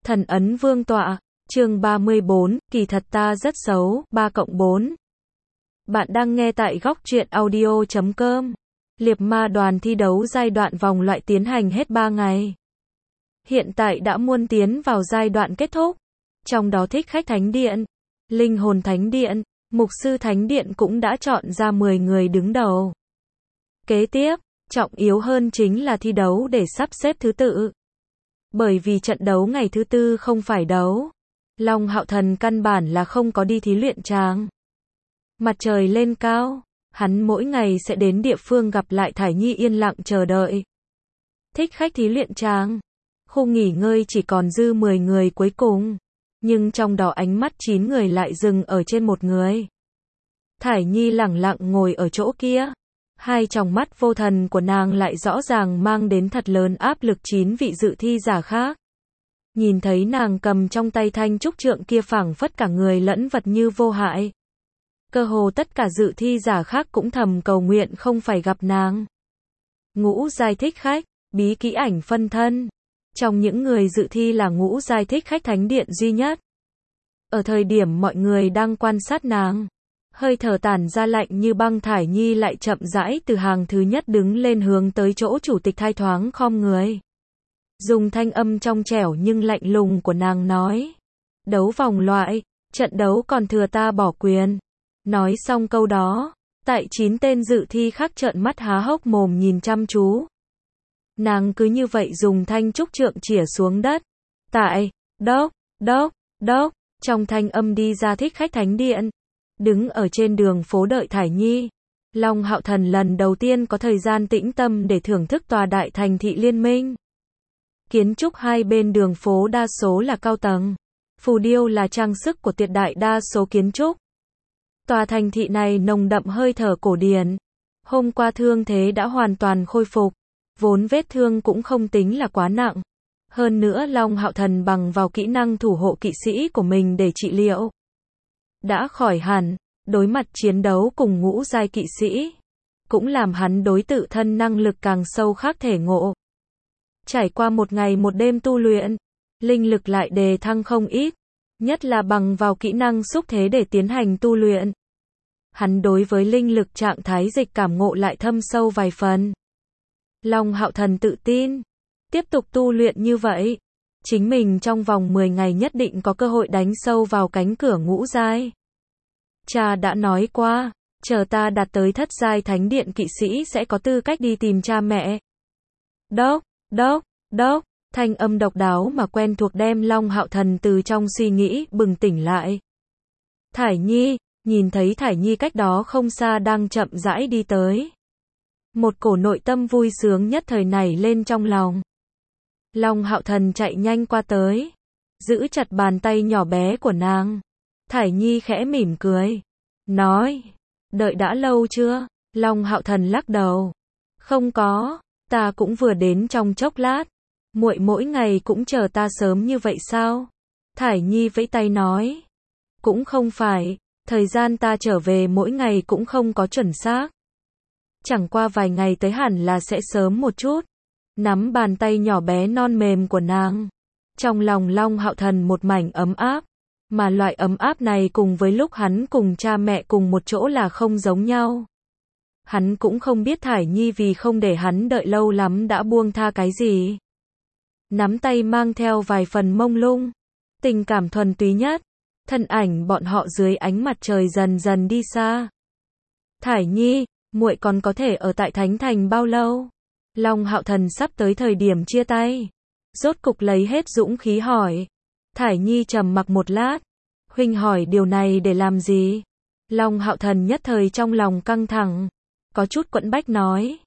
Thần ấn vương tọa, chương 34, kỳ thật ta rất xấu, 3+4. Bạn đang nghe tại góc truyện audio.com. Liệp ma đoàn thi đấu giai đoạn vòng loại tiến hành hết 3 ngày. Hiện tại đã muôn tiến vào giai đoạn kết thúc. Trong đó thích khách thánh điện, linh hồn thánh điện, mục sư thánh điện cũng đã chọn ra 10 người đứng đầu. Kế tiếp, trọng yếu hơn chính là thi đấu để sắp xếp thứ tự. Bởi vì trận đấu ngày thứ tư không phải đấu. Long Hạo Thần căn bản là không có đi thí luyện tràng. Mặt trời lên cao, hắn mỗi ngày sẽ đến địa phương gặp lại Thải Nhi yên lặng chờ đợi. Thích khách thí luyện tràng. Khu nghỉ ngơi chỉ còn dư 10 người cuối cùng. Nhưng trong đó ánh mắt 9 người lại dừng ở trên một người. Thải Nhi lẳng lặng ngồi ở chỗ kia. Hai tròng mắt vô thần của nàng lại rõ ràng mang đến thật lớn áp lực 9 vị dự thi giả khác. Nhìn thấy nàng cầm trong tay thanh trúc trượng kia phảng phất cả người lẫn vật như vô hại. Cơ hồ tất cả dự thi giả khác cũng thầm cầu nguyện không phải gặp nàng. Ngũ giai thích khách, bí kỹ ảnh phân thân. Trong những người dự thi là ngũ giai thích khách thánh điện duy nhất. Ở thời điểm mọi người đang quan sát nàng, hơi thở tản ra lạnh như băng, Thải Nhi lại chậm rãi từ hàng thứ nhất đứng lên hướng tới chỗ chủ tịch thai thoáng khom người. Dùng thanh âm trong trẻo nhưng lạnh lùng của nàng nói. Đấu vòng loại, trận đấu còn thừa ta bỏ quyền. Nói xong câu đó, tại 9 tên dự thi khác trợn mắt há hốc mồm nhìn chăm chú. Nàng cứ như vậy dùng thanh trúc trượng chĩa xuống đất. Tại, đốc, trong thanh âm đi ra thích khách thánh điện. Đứng ở trên đường phố đợi Thải Nhi. Long Hạo Thần lần đầu tiên có thời gian tĩnh tâm để thưởng thức tòa đại thành thị liên minh. Kiến trúc hai bên đường phố đa số là cao tầng. Phù điêu là trang sức của tuyệt đại đa số kiến trúc. Tòa thành thị này nồng đậm hơi thở cổ điển. Hôm qua thương thế đã hoàn toàn khôi phục. Vốn vết thương cũng không tính là quá nặng. Hơn nữa Long Hạo Thần bằng vào kỹ năng thủ hộ kỵ sĩ của mình để trị liệu. Đã khỏi hẳn, đối mặt chiến đấu cùng ngũ giai kỵ sĩ. Cũng làm hắn đối tự thân năng lực càng sâu khác thể ngộ. Trải qua một ngày một đêm tu luyện, linh lực lại đề thăng không ít. Nhất là bằng vào kỹ năng xúc thế để tiến hành tu luyện. Hắn đối với linh lực trạng thái dịch cảm ngộ lại thâm sâu vài phần. Long Hạo Thần tự tin. Tiếp tục tu luyện như vậy. Chính mình trong vòng 10 ngày nhất định có cơ hội đánh sâu vào cánh cửa ngũ giai. Cha đã nói qua, chờ ta đạt tới thất giai thánh điện kỵ sĩ sẽ có tư cách đi tìm cha mẹ. Đốc, thanh âm độc đáo mà quen thuộc đem Long Hạo Thần từ trong suy nghĩ bừng tỉnh lại. Thải Nhi, nhìn thấy Thải Nhi cách đó không xa đang chậm rãi đi tới. Một cổ nội tâm vui sướng nhất thời nảy lên trong lòng. Long Hạo Thần chạy nhanh qua tới, giữ chặt bàn tay nhỏ bé của nàng. Thải Nhi khẽ mỉm cười, nói, đợi đã lâu chưa? Long Hạo Thần lắc đầu, không có, ta cũng vừa đến trong chốc lát. Muội mỗi ngày cũng chờ ta sớm như vậy sao? Thải Nhi vẫy tay nói, cũng không phải, thời gian ta trở về mỗi ngày cũng không có chuẩn xác. Chẳng qua vài ngày tới hẳn là sẽ sớm một chút. Nắm bàn tay nhỏ bé non mềm của nàng. Trong lòng Long Hạo Thần một mảnh ấm áp. Mà loại ấm áp này cùng với lúc hắn cùng cha mẹ cùng một chỗ là không giống nhau. Hắn cũng không biết Thải Nhi vì không để hắn đợi lâu lắm đã buông tha cái gì. Nắm tay mang theo vài phần mông lung. Tình cảm thuần túy nhất. Thân ảnh bọn họ dưới ánh mặt trời dần dần đi xa. Thải Nhi, muội còn có thể ở tại Thánh Thành bao lâu? Long Hạo Thần sắp tới thời điểm chia tay. Rốt cục lấy hết dũng khí hỏi. Thải Nhi trầm mặc một lát. Huynh hỏi điều này để làm gì? Long Hạo Thần nhất thời trong lòng căng thẳng. Có chút quẫn bách nói.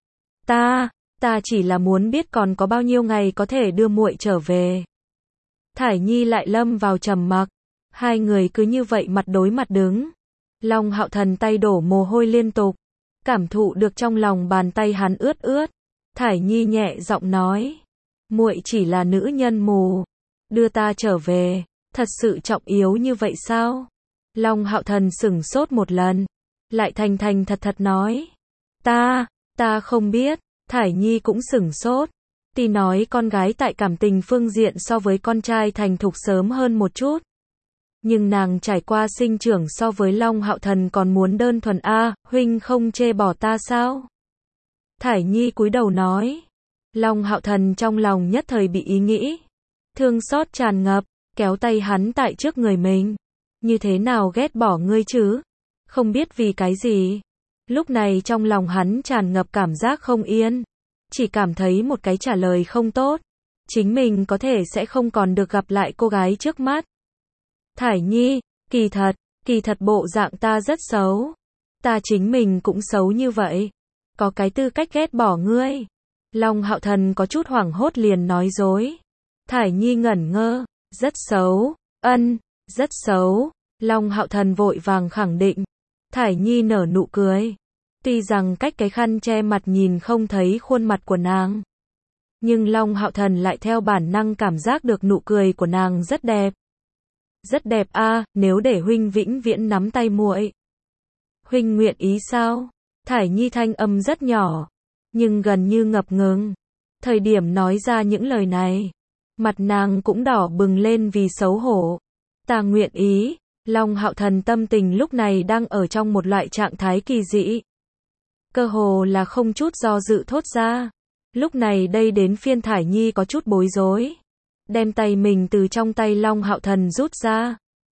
Ta chỉ là muốn biết còn có bao nhiêu ngày có thể đưa muội trở về. Thải Nhi lại lâm vào trầm mặc. Hai người cứ như vậy mặt đối mặt đứng. Long Hạo Thần tay đổ mồ hôi liên tục. Cảm thụ được trong lòng bàn tay hắn ướt ướt. Thải Nhi nhẹ giọng nói. Muội chỉ là nữ nhân mù. Đưa ta trở về. Thật sự trọng yếu như vậy sao? Long Hạo Thần sửng sốt một lần. Lại thành thật nói. Ta không biết. Thải Nhi cũng sửng sốt. Tuy nói con gái tại cảm tình phương diện so với con trai thành thục sớm hơn một chút. Nhưng nàng trải qua sinh trưởng so với Long Hạo Thần còn muốn đơn thuần a, huynh không chê bỏ ta sao? Thải Nhi cúi đầu nói. Long Hạo Thần trong lòng nhất thời bị ý nghĩ. Thương xót tràn ngập, kéo tay hắn tại trước người mình. Như thế nào ghét bỏ ngươi chứ? Không biết vì cái gì. Lúc này trong lòng hắn tràn ngập cảm giác không yên. Chỉ cảm thấy một cái trả lời không tốt. Chính mình có thể sẽ không còn được gặp lại cô gái trước mắt. Thải Nhi, kỳ thật bộ dạng ta rất xấu. Ta chính mình cũng xấu như vậy. Có cái tư cách ghét bỏ ngươi. Long Hạo Thần có chút hoảng hốt liền nói dối. Thải Nhi ngẩn ngơ, rất xấu, rất xấu. Long Hạo Thần vội vàng khẳng định. Thải Nhi nở nụ cười. Tuy rằng cách cái khăn che mặt nhìn không thấy khuôn mặt của nàng. Nhưng Long Hạo Thần lại theo bản năng cảm giác được nụ cười của nàng rất đẹp. Rất đẹp a, nếu để huynh vĩnh viễn nắm tay muội. Huynh nguyện ý sao? Thải Nhi thanh âm rất nhỏ, nhưng gần như ngập ngừng. Thời điểm nói ra những lời này, mặt nàng cũng đỏ bừng lên vì xấu hổ. Ta nguyện ý. Long Hạo Thần tâm tình lúc này đang ở trong một loại trạng thái kỳ dị. Cơ hồ là không chút do dự thốt ra. Lúc này đây đến phiên Thải Nhi có chút bối rối. Đem tay mình từ trong tay Long Hạo Thần rút ra.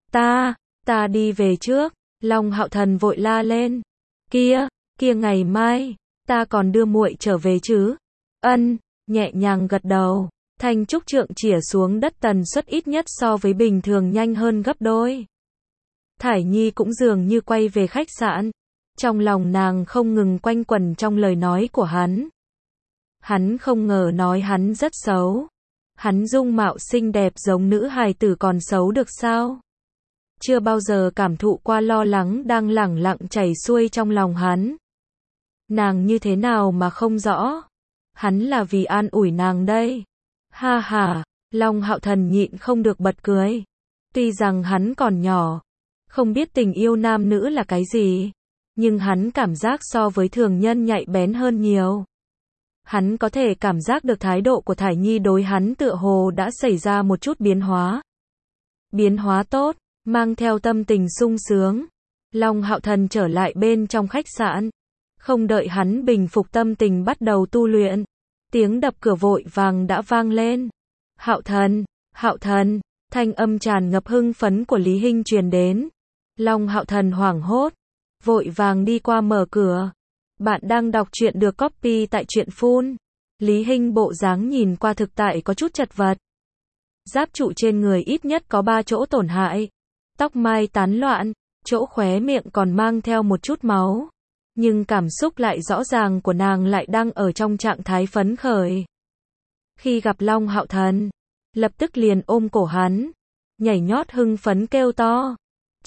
Ta đi về trước. Long Hạo Thần vội la lên. Kia ngày mai, ta còn đưa muội trở về chứ? Nhẹ nhàng gật đầu. Thanh trúc trượng chĩa xuống đất tần suất ít nhất so với bình thường nhanh hơn gấp đôi. Thải Nhi cũng dường như quay về khách sạn. Trong lòng nàng không ngừng quanh quẩn trong lời nói của hắn. Hắn không ngờ nói hắn rất xấu. Hắn dung mạo xinh đẹp giống nữ hài tử còn xấu được sao? Chưa bao giờ cảm thụ qua lo lắng đang lẳng lặng chảy xuôi trong lòng hắn. Nàng như thế nào mà không rõ? Hắn là vì an ủi nàng đây. Ha ha, Long Hạo Thần nhịn không được bật cười. Tuy rằng hắn còn nhỏ, không biết tình yêu nam nữ là cái gì, nhưng hắn cảm giác so với thường nhân nhạy bén hơn nhiều. Hắn có thể cảm giác được thái độ của Thải Nhi đối hắn tựa hồ đã xảy ra một chút biến hóa. Biến hóa tốt, mang theo tâm tình sung sướng. Long Hạo Thần trở lại bên trong khách sạn. Không đợi hắn bình phục tâm tình bắt đầu tu luyện. Tiếng đập cửa vội vàng đã vang lên. Hạo Thần, thanh âm tràn ngập hưng phấn của Lý Hinh truyền đến. Long Hạo Thần hoảng hốt, vội vàng đi qua mở cửa. Bạn đang đọc truyện được copy tại truyện phun. Lý Hinh bộ dáng nhìn qua thực tại có chút chật vật. Giáp trụ trên người ít nhất có 3 chỗ tổn hại. Tóc mai tán loạn, chỗ khóe miệng còn mang theo một chút máu. Nhưng cảm xúc lại rõ ràng của nàng lại đang ở trong trạng thái phấn khởi. Khi gặp Long Hạo Thần, lập tức liền ôm cổ hắn, nhảy nhót hưng phấn kêu to.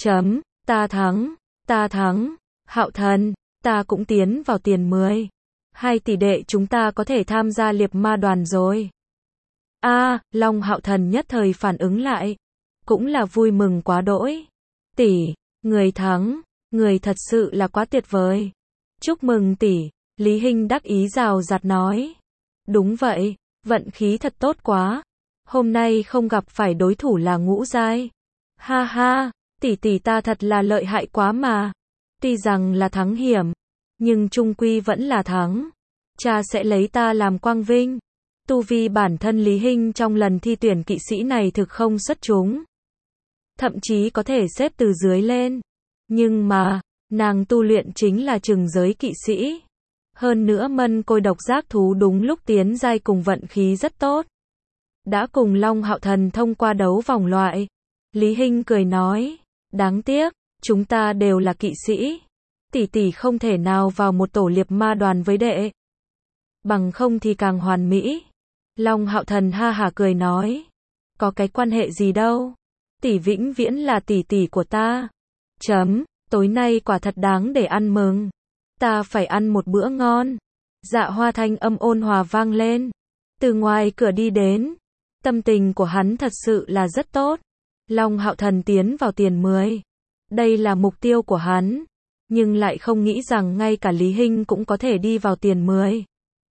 Ta thắng, Hạo Thần, ta cũng tiến vào tiền 10. 2 tỷ đệ chúng ta có thể tham gia liệp ma đoàn rồi. Long Hạo Thần nhất thời phản ứng lại. Cũng là vui mừng quá đỗi. Tỷ, người thắng, người thật sự là quá tuyệt vời. Chúc mừng tỷ, Lý Hinh đắc ý rào rạt nói. Đúng vậy, vận khí thật tốt quá. Hôm nay không gặp phải đối thủ là ngũ giai. Ha ha, tỷ ta thật là lợi hại quá mà. Tuy rằng là thắng hiểm, nhưng chung quy vẫn là thắng. Cha sẽ lấy ta làm quang vinh. Tu vi bản thân Lý Hinh trong lần thi tuyển kỵ sĩ này thực không xuất chúng. Thậm chí có thể xếp từ dưới lên. Nhưng mà, nàng tu luyện chính là trừng giới kỵ sĩ. Hơn nữa mân côi độc giác thú đúng lúc tiến giai cùng vận khí rất tốt. Đã cùng Long Hạo Thần thông qua đấu vòng loại. Lý Hinh cười nói, đáng tiếc, chúng ta đều là kỵ sĩ. Tỷ không thể nào vào một tổ liệp ma đoàn với đệ. Bằng không thì càng hoàn mỹ. Long Hạo Thần ha hả cười nói, có cái quan hệ gì đâu. Tỷ vĩnh viễn là tỷ của ta. Tối nay quả thật đáng để ăn mừng. Ta phải ăn một bữa ngon. Dạ Hoa thanh âm ôn hòa vang lên. Từ ngoài cửa đi đến. Tâm tình của hắn thật sự là rất tốt. Long Hạo Thần tiến vào tiền 10. Đây là mục tiêu của hắn. Nhưng lại không nghĩ rằng ngay cả Lý Hinh cũng có thể đi vào tiền 10.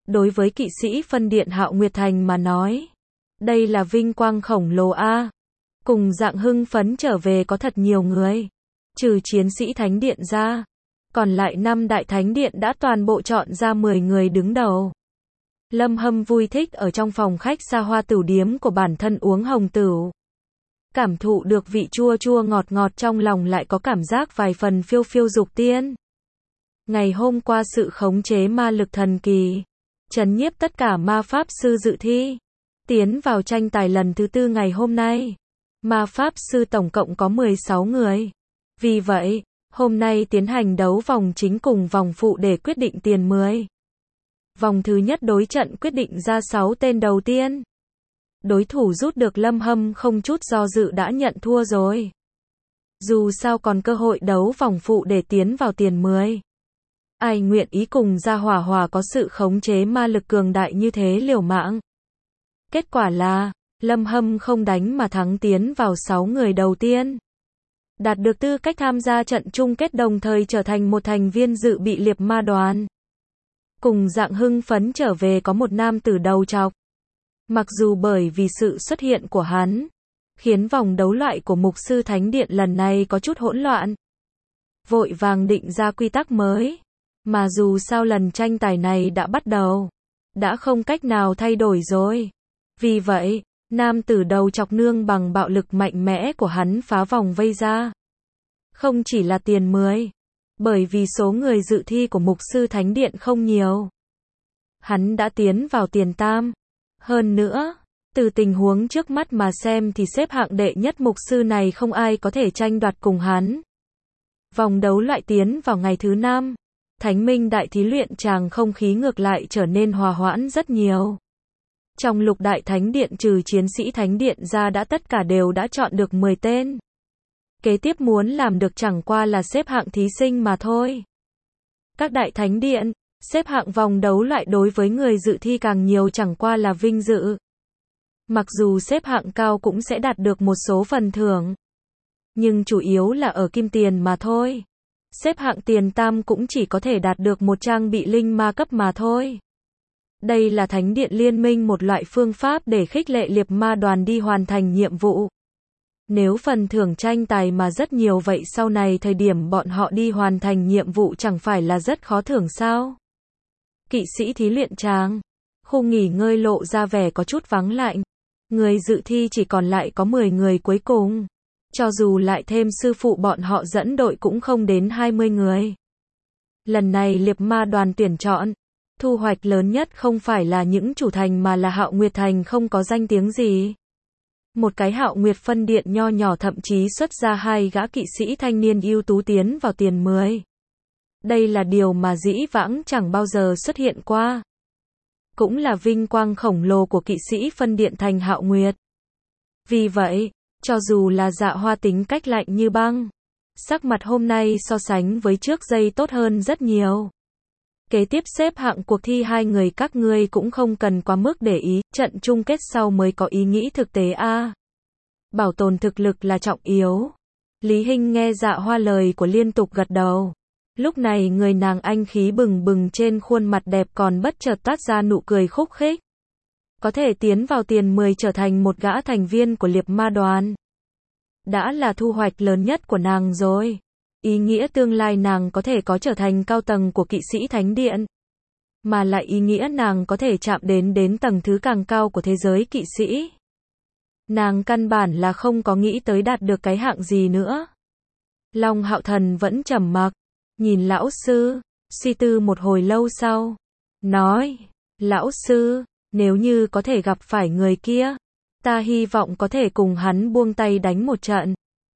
Đối với kỵ sĩ phân điện Hạo Nguyệt Thành mà nói, đây là vinh quang khổng lồ a. Cùng dạng hưng phấn trở về có thật nhiều người. Trừ chiến sĩ thánh điện ra, còn lại 5 đại thánh điện đã toàn bộ chọn ra 10 người đứng đầu. Lâm Hâm vui thích ở trong phòng khách xa hoa tửu điếm của bản thân uống hồng tửu. Cảm thụ được vị chua chua ngọt ngọt trong lòng, lại có cảm giác vài phần phiêu phiêu dục tiên. Ngày hôm qua sự khống chế ma lực thần kỳ, trấn nhiếp tất cả ma pháp sư dự thi, tiến vào tranh tài lần thứ 4 ngày hôm nay. Ma pháp sư tổng cộng có 16 người. Vì vậy, hôm nay tiến hành đấu vòng chính cùng vòng phụ để quyết định tiền 10. Vòng thứ nhất đối trận quyết định ra 6 tên đầu tiên. Đối thủ rút được Lâm Hâm không chút do dự đã nhận thua rồi. Dù sao còn cơ hội đấu vòng phụ để tiến vào tiền 10. Ai nguyện ý cùng Gia Hỏa Hỏa có sự khống chế ma lực cường đại như thế liều mạng. Kết quả là, Lâm Hâm không đánh mà thắng, tiến vào 6 người đầu tiên. Đạt được tư cách tham gia trận chung kết, đồng thời trở thành một thành viên dự bị liệp ma đoàn. Cùng dạng hưng phấn trở về có một nam tử đầu trọc. Mặc dù bởi vì sự xuất hiện của hắn, khiến vòng đấu loại của Mục sư Thánh Điện lần này có chút hỗn loạn. Vội vàng định ra quy tắc mới. Mà dù sao lần tranh tài này đã bắt đầu, đã không cách nào thay đổi rồi. Vì vậy, nam tử đầu chọc nương bằng bạo lực mạnh mẽ của hắn phá vòng vây ra. Không chỉ là tiền 10, bởi vì số người dự thi của Mục sư Thánh Điện không nhiều. Hắn đã tiến vào tiền tam. Hơn nữa, từ tình huống trước mắt mà xem thì xếp hạng đệ nhất mục sư này không ai có thể tranh đoạt cùng hắn. Vòng đấu loại tiến vào ngày thứ 5. Thánh Minh Đại Thí Luyện Tràng không khí ngược lại trở nên hòa hoãn rất nhiều. Trong Lục Đại Thánh Điện trừ chiến sĩ Thánh Điện ra đã tất cả đều đã chọn được 10 tên. Kế tiếp muốn làm được chẳng qua là xếp hạng thí sinh mà thôi. Các Đại Thánh Điện, xếp hạng vòng đấu loại đối với người dự thi càng nhiều chẳng qua là vinh dự. Mặc dù xếp hạng cao cũng sẽ đạt được một số phần thưởng, nhưng chủ yếu là ở kim tiền mà thôi. Xếp hạng tiền tam cũng chỉ có thể đạt được một trang bị linh ma cấp mà thôi. Đây là Thánh Điện Liên minh một loại phương pháp để khích lệ liệp ma đoàn đi hoàn thành nhiệm vụ. Nếu phần thưởng tranh tài mà rất nhiều vậy sau này thời điểm bọn họ đi hoàn thành nhiệm vụ chẳng phải là rất khó thưởng sao? Kỵ sĩ thí luyện tràng. Khu nghỉ ngơi lộ ra vẻ có chút vắng lạnh. Người dự thi chỉ còn lại có 10 người cuối cùng. Cho dù lại thêm sư phụ bọn họ dẫn đội cũng không đến 20 người. Lần này liệp ma đoàn tuyển chọn, thu hoạch lớn nhất không phải là những chủ thành mà là Hạo Nguyệt Thành không có danh tiếng gì. Một cái Hạo Nguyệt phân điện nho nhỏ thậm chí xuất ra 2 gã kỵ sĩ thanh niên ưu tú tiến vào tiền 10. Đây là điều mà dĩ vãng chẳng bao giờ xuất hiện qua. Cũng là vinh quang khổng lồ của kỵ sĩ phân điện thành Hạo Nguyệt. Vì vậy, cho dù là Dạ Hoa tính cách lạnh như băng, sắc mặt hôm nay so sánh với trước giây tốt hơn rất nhiều. Kế tiếp xếp hạng cuộc thi 2 người các ngươi cũng không cần quá mức để ý, trận chung kết sau mới có ý nghĩ thực tế a. Bảo tồn thực lực là trọng yếu. Lý Hinh nghe Dạ Hoa lời của liên tục gật đầu. Lúc này người nàng anh khí bừng bừng trên khuôn mặt đẹp còn bất chợt toát ra nụ cười khúc khích. Có thể tiến vào tiền 10 trở thành một gã thành viên của liệp ma đoàn. Đã là thu hoạch lớn nhất của nàng rồi. Ý nghĩa tương lai nàng có thể có trở thành cao tầng của kỵ sĩ Thánh Điện. Mà lại ý nghĩa nàng có thể chạm đến tầng thứ càng cao của thế giới kỵ sĩ. Nàng căn bản là không có nghĩ tới đạt được cái hạng gì nữa. Long Hạo Thần vẫn trầm mặc, nhìn lão sư, suy tư một hồi lâu sau. Nói, lão sư, nếu như có thể gặp phải người kia, ta hy vọng có thể cùng hắn buông tay đánh một trận.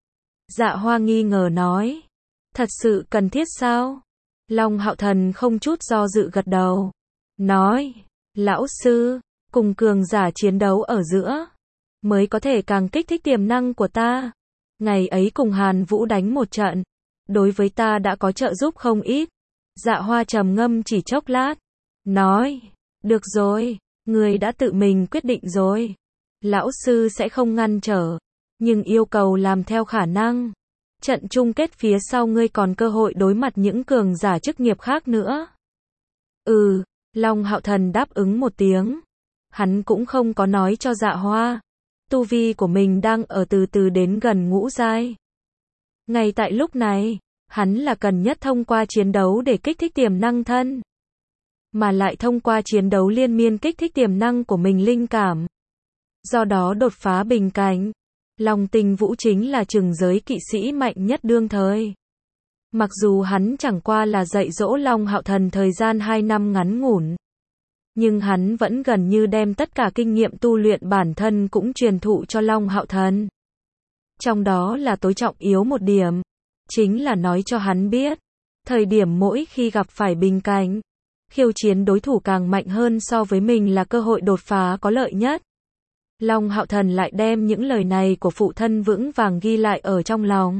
Dạ Hoa nghi ngờ nói, thật sự cần thiết sao? Long Hạo Thần không chút do dự gật đầu. Nói, lão sư, cùng cường giả chiến đấu ở giữa, mới có thể càng kích thích tiềm năng của ta. Ngày ấy cùng Hàn Vũ đánh một trận, đối với ta đã có trợ giúp không ít. Dạ Hoa trầm ngâm chỉ chốc lát. Nói, được rồi, người đã tự mình quyết định rồi. Lão sư sẽ không ngăn trở, nhưng yêu cầu làm theo khả năng. Trận chung kết phía sau ngươi còn cơ hội đối mặt những cường giả chức nghiệp khác nữa. Long Hạo Thần đáp ứng một tiếng. Hắn cũng không có nói cho Dạ Hoa. Tu vi của mình đang ở từ từ đến gần ngũ giai. Ngay tại lúc này, hắn là cần nhất thông qua chiến đấu để kích thích tiềm năng thân. Mà lại thông qua chiến đấu liên miên kích thích tiềm năng của mình linh cảm. Do đó đột phá bình cảnh. Long Tinh Vũ chính là trừng giới kỵ sĩ mạnh nhất đương thời. Mặc dù hắn chẳng qua là dạy dỗ Long Hạo Thần thời gian 2 năm ngắn ngủn. Nhưng hắn vẫn gần như đem tất cả kinh nghiệm tu luyện bản thân cũng truyền thụ cho Long Hạo Thần. Trong đó là tối trọng yếu một điểm. Chính là nói cho hắn biết. Thời điểm mỗi khi gặp phải bình cảnh. Khiêu chiến đối thủ càng mạnh hơn so với mình là cơ hội đột phá có lợi nhất. Long Hạo Thần lại đem những lời này của phụ thân vững vàng ghi lại ở trong lòng.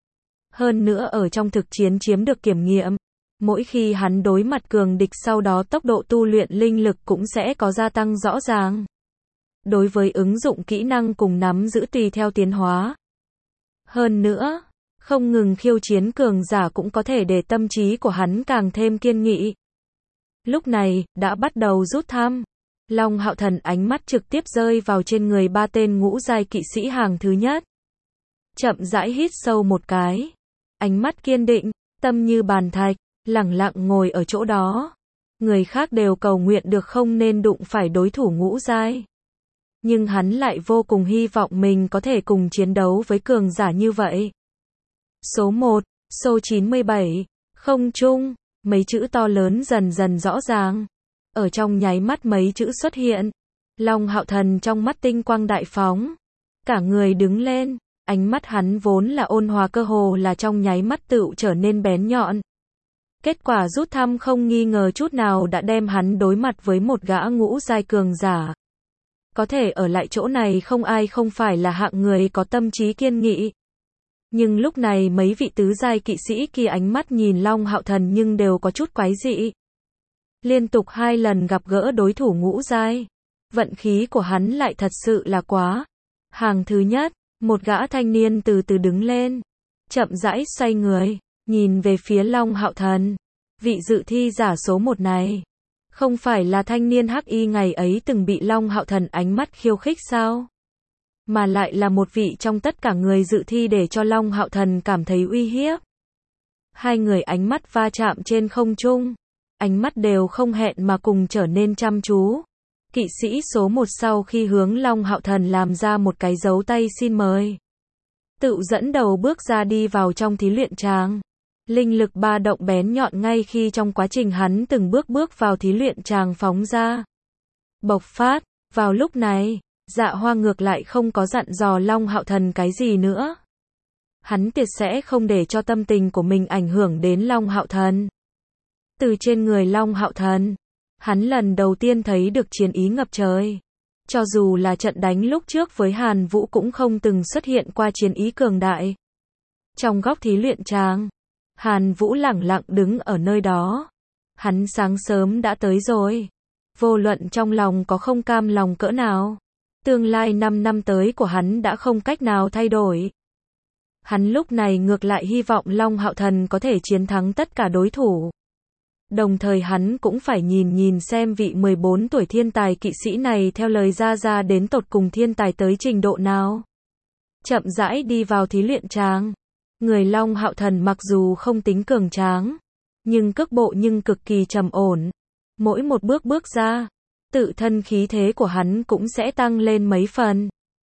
Hơn nữa ở trong thực chiến chiếm được kiểm nghiệm. Mỗi khi hắn đối mặt cường địch sau đó tốc độ tu luyện linh lực cũng sẽ có gia tăng rõ ràng. Đối với ứng dụng kỹ năng cùng nắm giữ tùy theo tiến hóa. Hơn nữa, không ngừng khiêu chiến cường giả cũng có thể để tâm trí của hắn càng thêm kiên nghị. Lúc này, đã bắt đầu rút thăm. Long Hạo Thần ánh mắt trực tiếp rơi vào trên người 3 tên ngũ giai kỵ sĩ hàng thứ nhất. Chậm rãi hít sâu một cái. Ánh mắt kiên định, tâm như bàn thạch, lẳng lặng ngồi ở chỗ đó. Người khác đều cầu nguyện được không nên đụng phải đối thủ ngũ giai. Nhưng hắn lại vô cùng hy vọng mình có thể cùng chiến đấu với cường giả như vậy. Số 1, số 97, không trung, mấy chữ to lớn dần dần rõ ràng. Ở trong nháy mắt mấy chữ xuất hiện. Long Hạo Thần trong mắt tinh quang đại phóng. Cả người đứng lên, ánh mắt hắn vốn là ôn hòa cơ hồ là trong nháy mắt tựu trở nên bén nhọn. Kết quả rút thăm không nghi ngờ chút nào đã đem hắn đối mặt với một gã ngũ giai cường giả. Có thể ở lại chỗ này không ai không phải là hạng người có tâm trí kiên nghị. Nhưng lúc này mấy vị tứ giai kỵ sĩ kia ánh mắt nhìn Long Hạo Thần nhưng đều có chút quái dị. Liên tục 2 lần gặp gỡ đối thủ ngũ giai. Vận khí của hắn lại thật sự là quá. Hàng thứ nhất, một gã thanh niên từ từ đứng lên. Chậm rãi xoay người, nhìn về phía Long Hạo Thần. Vị dự thi giả số 1 này. Không phải là thanh niên hắc y ngày ấy từng bị Long Hạo Thần ánh mắt khiêu khích sao? Mà lại là một vị trong tất cả người dự thi để cho Long Hạo Thần cảm thấy uy hiếp. Hai người ánh mắt va chạm trên không trung. Ánh mắt đều không hẹn mà cùng trở nên chăm chú. Kỵ sĩ số 1 sau khi hướng Long Hạo Thần làm ra một cái dấu tay xin mời. Tự dẫn đầu bước ra đi vào trong thí luyện tràng. Linh lực ba động bén nhọn ngay khi trong quá trình hắn từng bước vào thí luyện tràng phóng ra. Bộc phát, vào lúc này, Dạ Hoa ngược lại không có dặn dò Long Hạo Thần cái gì nữa. Hắn tuyệt sẽ không để cho tâm tình của mình ảnh hưởng đến Long Hạo Thần. Từ trên người Long Hạo Thần, hắn lần đầu tiên thấy được chiến ý ngập trời. Cho dù là trận đánh lúc trước với Hàn Vũ cũng không từng xuất hiện qua chiến ý cường đại. Trong góc thí luyện tràng, Hàn Vũ lẳng lặng đứng ở nơi đó. Hắn sáng sớm đã tới rồi. Vô luận trong lòng có không cam lòng cỡ nào, tương lai 5 năm tới của hắn đã không cách nào thay đổi. Hắn lúc này ngược lại hy vọng Long Hạo Thần có thể chiến thắng tất cả đối thủ. Đồng thời hắn cũng phải nhìn xem vị 14 tuổi thiên tài kỵ sĩ này theo lời ra đến tột cùng thiên tài tới trình độ nào. Chậm rãi đi vào thí luyện tràng. Người Long Hạo Thần mặc dù không tính cường tráng, nhưng cước bộ nhưng cực kỳ trầm ổn. Mỗi một bước ra, tự thân khí thế của hắn cũng sẽ tăng lên mấy phần.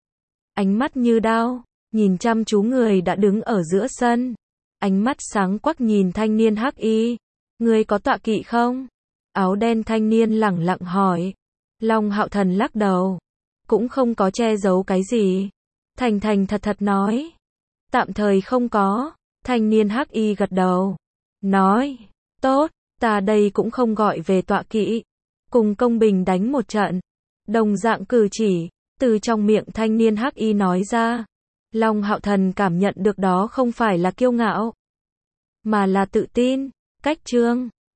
Ánh mắt như đao, nhìn chăm chú người đã đứng ở giữa sân. Ánh mắt sáng quắc nhìn thanh niên hắc y. Người có tọa kỵ không? Áo đen thanh niên lẳng lặng hỏi. Long Hạo Thần lắc đầu. Cũng không có che giấu cái gì. Thành thật nói. Tạm thời không có. Thanh niên hắc y gật đầu. Nói. Tốt, ta đây cũng không gọi về tọa kỵ. Cùng công bình đánh một trận. Đồng dạng cử chỉ. Từ trong miệng thanh niên hắc y nói ra. Long Hạo Thần cảm nhận được đó không phải là kiêu ngạo. Mà là tự tin. Cách chương